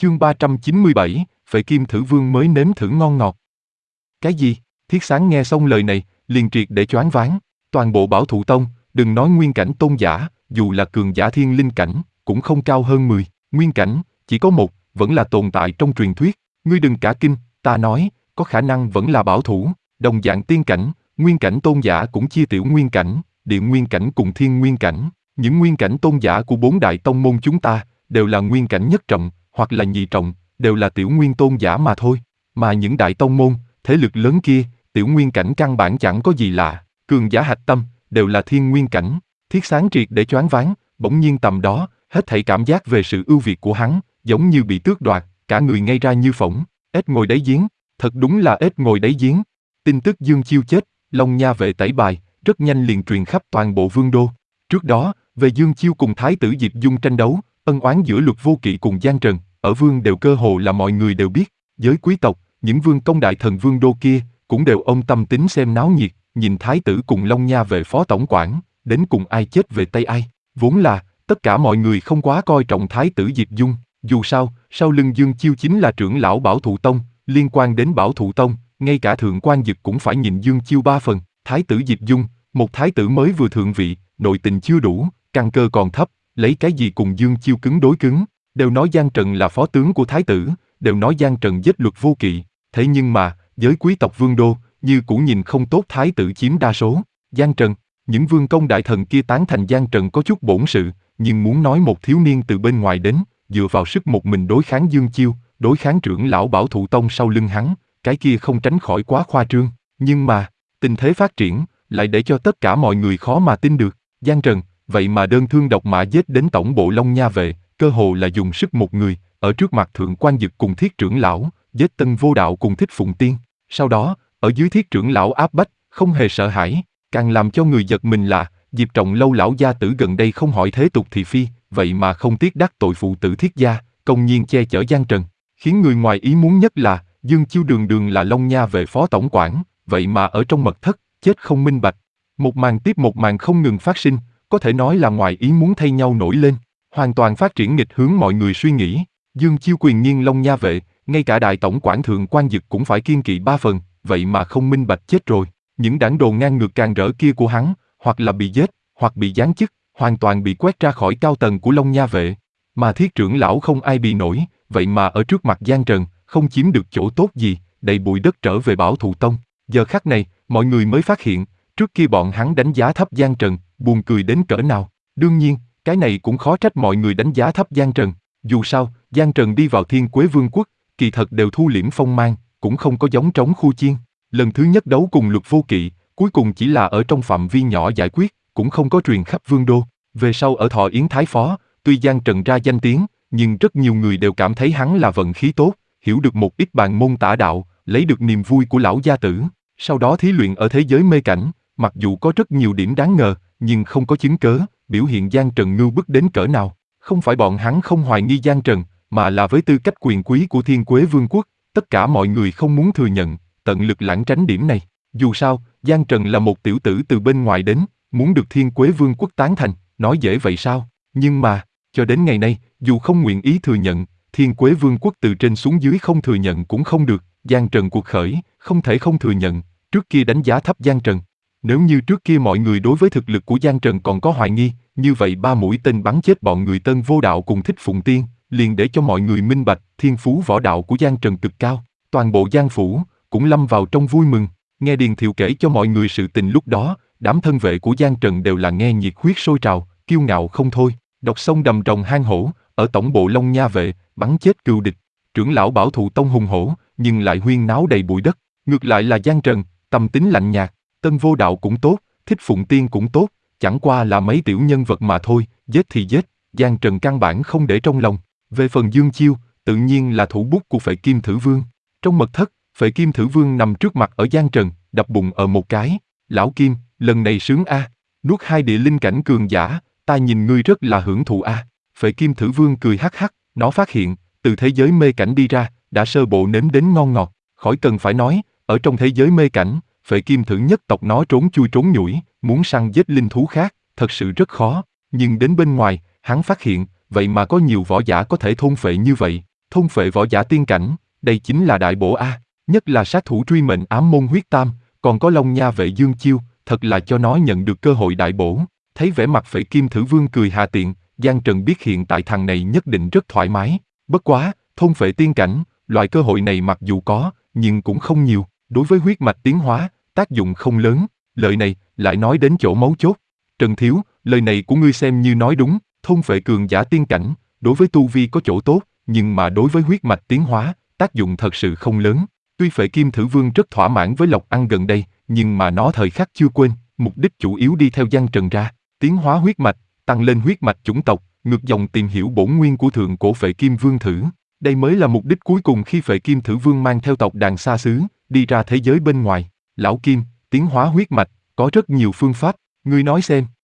Chương 397, Phệ Kim Thử Vương mới nếm thử ngon ngọt. Cái gì? Thiết Sáng nghe xong lời này, liền triệt để choáng váng. Toàn bộ Bảo Thụ Tông, đừng nói nguyên cảnh tôn giả, dù là cường giả thiên linh cảnh, cũng không cao hơn 10. Nguyên cảnh, chỉ có một, vẫn là tồn tại trong truyền thuyết. Ngươi đừng cả kinh, ta nói, có khả năng vẫn là bảo thủ. Đồng dạng tiên cảnh, nguyên cảnh tôn giả cũng chia tiểu nguyên cảnh, địa nguyên cảnh cùng thiên nguyên cảnh. Những nguyên cảnh tôn giả của 4 đại tông môn chúng ta, đều là nguyên cảnh nhất trọng, hoặc là nhị trọng, đều là tiểu nguyên tôn giả mà thôi. Mà những đại tông môn, thế lực lớn kia, tiểu nguyên cảnh căn bản chẳng có gì lạ, cường giả hạch tâm, đều là thiên nguyên cảnh. Thiết Sáng triệt để choáng váng, bỗng nhiên tầm đó, hết thảy cảm giác về sự ưu việt của hắn, giống như bị tước đoạt, cả người ngây ra như phỗng. Ếch ngồi đáy giếng, thật đúng là ếch ngồi đáy giếng. Tin tức Dương Chiêu chết, Long Nha vệ tẩy bài, rất nhanh liền truyền khắp toàn bộ vương đô. Trước đó, về Dương Chiêu cùng Thái tử Diệp Dung tranh đấu, ân oán giữa Luật Vô Kỵ cùng Giang Trần, ở vương đều cơ hồ là mọi người đều biết. Giới quý tộc, những vương công đại thần vương đô kia, cũng đều ôm tâm tính xem náo nhiệt, nhìn Thái tử cùng Long Nha vệ phó tổng quản, đến cùng ai chết về tay ai. Vốn là, tất cả mọi người không quá coi trọng Thái tử Diệp Dung, dù sao, sau lưng Dương Chiêu chính là trưởng lão Bảo Thụ Tông, liên quan đến Bảo Thụ Tông, ngay cả Thượng Quan Dực cũng phải nhìn Dương Chiêu 3 phần. Thái tử Diệp Dung, một thái tử mới vừa thượng vị, nội tình chưa đủ, căn cơ còn thấp, lấy cái gì cùng Dương Chiêu cứng đối cứng. Đều nói Giang Trần là phó tướng của thái tử, đều nói Giang Trần giết Luật Vô Kỵ, thế nhưng mà, giới quý tộc vương đô, như cũ nhìn không tốt thái tử chiếm đa số. Giang Trần, những vương công đại thần kia tán thành Giang Trần có chút bổn sự, nhưng muốn nói một thiếu niên từ bên ngoài đến, dựa vào sức một mình đối kháng Dương Chiêu, đối kháng trưởng lão Bảo Thụ Tông sau lưng hắn, cái kia không tránh khỏi quá khoa trương. Nhưng mà, tình thế phát triển, lại để cho tất cả mọi người khó mà tin được. Giang Trần, vậy mà đơn thương độc mã giết đến tổng bộ Long Nha vệ, cơ hồ là dùng sức một người, ở trước mặt Thượng Quan Dực cùng Thiết trưởng lão, giết Tân Vô Đạo cùng Thích Phụng Tiên. Sau đó, ở dưới Thiết trưởng lão áp bách, không hề sợ hãi, càng làm cho người giật mình là, Diệp Trọng Lâu lão gia tử gần đây không hỏi thế tục thị phi, vậy mà không tiếc đắc tội phụ tử Thiết gia, công nhiên che chở Giang Trần. Khiến người ngoài ý muốn nhất là, Dương Chiêu đường đường là Long Nha vệ phó tổng quản, vậy mà ở trong mật thất, chết không minh bạch. Một màn tiếp một màn không ngừng phát sinh, có thể nói là ngoài ý muốn thay nhau nổi lên, hoàn toàn phát triển nghịch hướng mọi người suy nghĩ. Dương Chiêu quyền nhiên Long Nha vệ, ngay cả đại tổng quản Thượng Quan Dực cũng phải kiên kỵ 3 phần, vậy mà không minh bạch chết rồi. Những đảng đồ ngang ngược càng rỡ kia của hắn, hoặc là bị giết, hoặc bị giáng chức, hoàn toàn bị quét ra khỏi cao tầng của Long Nha vệ. Mà Thiết trưởng lão không ai bị nổi, vậy mà ở trước mặt Giang Trần, không chiếm được chỗ tốt gì, đầy bụi đất trở về Bảo Thụ Tông. Giờ khắc này, mọi người mới phát hiện, trước kia bọn hắn đánh giá thấp Giang Trần, buồn cười đến cỡ nào. Đương nhiên, cái này cũng khó trách mọi người đánh giá thấp Giang Trần. Dù sao, Giang Trần đi vào Thiên Quế Vương quốc, kỳ thật đều thu liễm phong mang, cũng không có giống trống khu chiên. Lần thứ nhất đấu cùng Luật Vô Kỵ, cuối cùng chỉ là ở trong phạm vi nhỏ giải quyết, cũng không có truyền khắp vương đô. Về sau ở Thọ Yến Thái Phó, tuy Giang Trần ra danh tiếng, nhưng rất nhiều người đều cảm thấy hắn là vận khí tốt, hiểu được một ít bàn môn tả đạo, lấy được niềm vui của lão gia tử. Sau đó thí luyện ở thế giới mê cảnh, mặc dù có rất nhiều điểm đáng ngờ, nhưng không có chứng cớ, biểu hiện Giang Trần ngưu bức đến cỡ nào. Không phải bọn hắn không hoài nghi Giang Trần, mà là với tư cách quyền quý của Thiên Quế Vương quốc, tất cả mọi người không muốn thừa nhận, tận lực lảng tránh điểm này. Dù sao, Giang Trần là một tiểu tử từ bên ngoài đến, muốn được Thiên Quế Vương quốc tán thành, nói dễ vậy sao? Nhưng mà, cho đến ngày nay, dù không nguyện ý thừa nhận, Thiên Quế Vương quốc từ trên xuống dưới không thừa nhận cũng không được. Giang Trần cuộc khởi, không thể không thừa nhận, trước kia đánh giá thấp Giang Trần. Nếu như trước kia mọi người đối với thực lực của Giang Trần còn có hoài nghi, như vậy 3 mũi tên bắn chết bọn người Tân Vô Đạo cùng Thích Phụng Tiên, liền để cho mọi người minh bạch thiên phú võ đạo của Giang Trần cực cao. Toàn bộ Giang phủ cũng lâm vào trong vui mừng. Nghe Điền Thiệu kể cho mọi người sự tình lúc đó, đám thân vệ của Giang Trần đều là nghe nhiệt huyết sôi trào, kiêu ngạo không thôi. Độc sông đầm rồng hang hổ, ở tổng bộ Long Nha vệ, bắn chết cừu địch. Trưởng lão Bảo Thụ Tông hùng hổ, nhưng lại huyên náo đầy bụi đất. Ngược lại là Giang Trần, tâm tính lạnh nhạt. Tân Vô Đạo cũng tốt, Thích Phụng Tiên cũng tốt, chẳng qua là mấy tiểu nhân vật mà thôi, giết thì giết, Giang Trần căn bản không để trong lòng. Về phần Dương Chiêu, tự nhiên là thủ bút của Phệ Kim Thử Vương. Trong mật thất, Phệ Kim Thử Vương nằm trước mặt ở Giang Trần, đập bụng ở một cái. Lão Kim, lần này sướng a, nuốt 2 địa linh cảnh cường giả, ta nhìn ngươi rất là hưởng thụ a. Phệ Kim Thử Vương cười hắc hắc, nó phát hiện, từ thế giới mê cảnh đi ra, đã sơ bộ nếm đến ngon ngọt, khỏi cần phải nói, ở trong thế giới mê cảnh, Phệ Kim Thử nhất tộc nó trốn chui trốn nhủi, muốn săn giết linh thú khác, thật sự rất khó. Nhưng đến bên ngoài, hắn phát hiện, vậy mà có nhiều võ giả có thể thôn phệ như vậy. thôn phệ võ giả tiên cảnh, đây chính là đại bổ a, nhất là sát thủ truy mệnh ám môn huyết tam, còn có Long Nha vệ Dương Chiêu, thật là cho nó nhận được cơ hội đại bổ. Thấy vẻ mặt Phệ Kim Thử Vương cười hà tiện, Giang Trần biết hiện tại thằng này nhất định rất thoải mái. Bất quá, thôn phệ tiên cảnh, loại cơ hội này mặc dù có, nhưng cũng không nhiều. Đối với huyết mạch tiến hóa, tác dụng không lớn. Lời này lại nói đến chỗ mấu chốt. Trần Thiếu, lời này của ngươi xem như nói đúng, thôn phệ cường giả tiên cảnh, đối với tu vi có chỗ tốt, nhưng mà đối với huyết mạch tiến hóa, tác dụng thật sự không lớn. Tuy Phệ Kim Thử Vương rất thỏa mãn với lộc ăn gần đây, nhưng mà nó thời khắc chưa quên, mục đích chủ yếu đi theo Giang Trần ra, tiến hóa huyết mạch, tăng lên huyết mạch chủng tộc, ngược dòng tìm hiểu bổn nguyên của thượng cổ Phệ Kim Vương Thử. Đây mới là mục đích cuối cùng khi Phệ Kim Thử Vương mang theo tộc đàn xa xứ, đi ra thế giới bên ngoài. Lão Kim, tiến hóa huyết mạch, có rất nhiều phương pháp, ngươi nói xem.